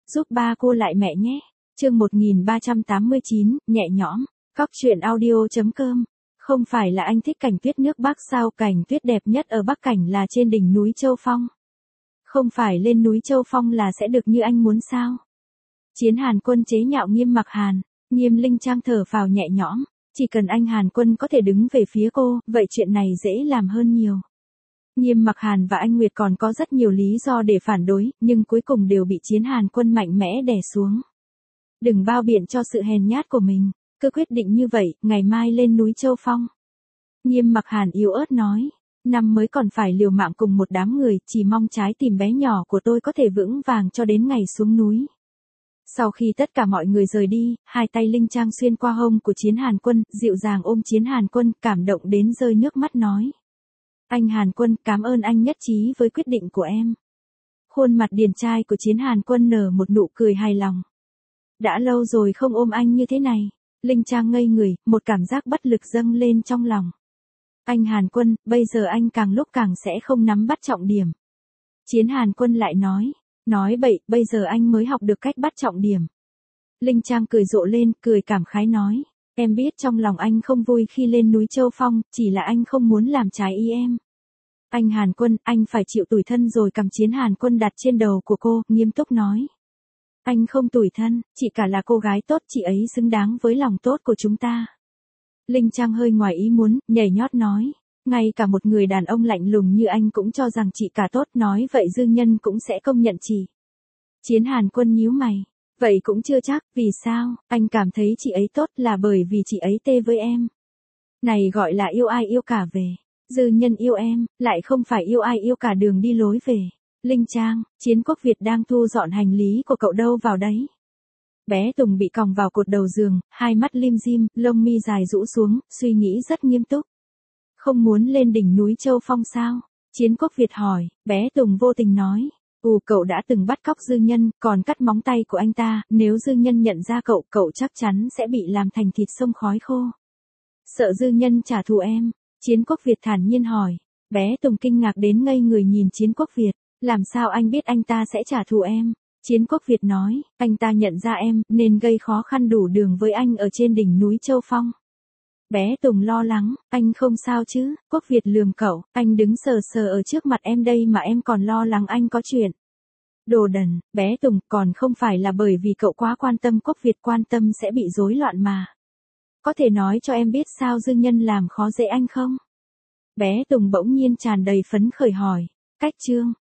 giúp ba cô lại mẹ nhé. Chương 1389, nhẹ nhõm. Cóc truyện audio.com. Không phải là anh thích cảnh tuyết nước Bắc sao? Cảnh tuyết đẹp nhất ở Bắc Cảnh là trên đỉnh núi Châu Phong. Không phải lên núi Châu Phong là sẽ được như anh muốn sao? Chiến Hàn Quân chế nhạo Nghiêm Mặc Hàn. Nghiêm Linh Trang thở phào nhẹ nhõm. Chỉ cần anh Hàn Quân có thể đứng về phía cô, vậy chuyện này dễ làm hơn nhiều. Nghiêm Mặc Hàn và anh Nguyệt còn có rất nhiều lý do để phản đối, nhưng cuối cùng đều bị Chiến Hàn Quân mạnh mẽ đè xuống. Đừng bao biện cho sự hèn nhát của mình, cứ quyết định như vậy, ngày mai lên núi Châu Phong. Nghiêm Mặc Hàn yếu ớt nói, năm mới còn phải liều mạng cùng một đám người, chỉ mong trái tim bé nhỏ của tôi có thể vững vàng cho đến ngày xuống núi. Sau khi tất cả mọi người rời đi, hai tay Linh Trang xuyên qua hông của Chiến Hàn Quân, dịu dàng ôm Chiến Hàn Quân, cảm động đến rơi nước mắt nói. Anh Hàn Quân, cảm ơn anh nhất trí với quyết định của em. Khuôn mặt điển trai của Chiến Hàn Quân nở một nụ cười hài lòng. Đã lâu rồi không ôm anh như thế này. Linh Trang ngây người, một cảm giác bất lực dâng lên trong lòng. Anh Hàn Quân, bây giờ anh càng lúc càng sẽ không nắm bắt trọng điểm. Chiến Hàn Quân lại nói bậy, bây giờ anh mới học được cách bắt trọng điểm. Linh Trang cười rộ lên, cười cảm khái nói. Em biết trong lòng anh không vui khi lên núi Châu Phong, chỉ là anh không muốn làm trái ý em. Anh Hàn Quân, anh phải chịu tủi thân rồi. Cầm Chiến Hàn Quân đặt trên đầu của cô, nghiêm túc nói. Anh không tủi thân, chị cả là cô gái tốt, chị ấy xứng đáng với lòng tốt của chúng ta. Linh Trang hơi ngoài ý muốn, nhảy nhót nói. Ngay cả một người đàn ông lạnh lùng như anh cũng cho rằng chị cả tốt, nói vậy Dương Nhân cũng sẽ công nhận chị. Chiến Hàn Quân nhíu mày. Vậy cũng chưa chắc, vì sao? Anh cảm thấy chị ấy tốt là bởi vì chị ấy tê với em. Này gọi là yêu ai yêu cả về. Dư Nhân yêu em, lại không phải yêu ai yêu cả đường đi lối về. Linh Trang, Chiến Quốc Việt đang thu dọn hành lý của cậu đâu vào đấy. Bé Tùng bị còng vào cột đầu giường, hai mắt lim dim, lông mi dài rũ xuống, suy nghĩ rất nghiêm túc. Không muốn lên đỉnh núi Châu Phong sao? Chiến Quốc Việt hỏi, bé Tùng vô tình nói. Cậu đã từng bắt cóc Dư Nhân, còn cắt móng tay của anh ta, nếu Dư Nhân nhận ra cậu chắc chắn sẽ bị làm thành thịt sông khói khô. Sợ Dư Nhân trả thù em? Chiến Quốc Việt thản nhiên hỏi. Bé Tùng kinh ngạc đến ngây người nhìn Chiến Quốc Việt. Làm sao anh biết anh ta sẽ trả thù em? Chiến Quốc Việt nói, anh ta nhận ra em, nên gây khó khăn đủ đường với anh ở trên đỉnh núi Châu Phong. Bé Tùng lo lắng, anh không sao chứ? Quốc Việt lườm cậu, anh đứng sờ sờ ở trước mặt em đây mà em còn lo lắng anh có chuyện. Đồ đần, bé Tùng, còn không phải là bởi vì cậu quá quan tâm. Quốc Việt quan tâm sẽ bị rối loạn mà. Có thể nói cho em biết sao Dương Nhân làm khó dễ anh không? Bé Tùng bỗng nhiên tràn đầy phấn khởi hỏi. Cách chương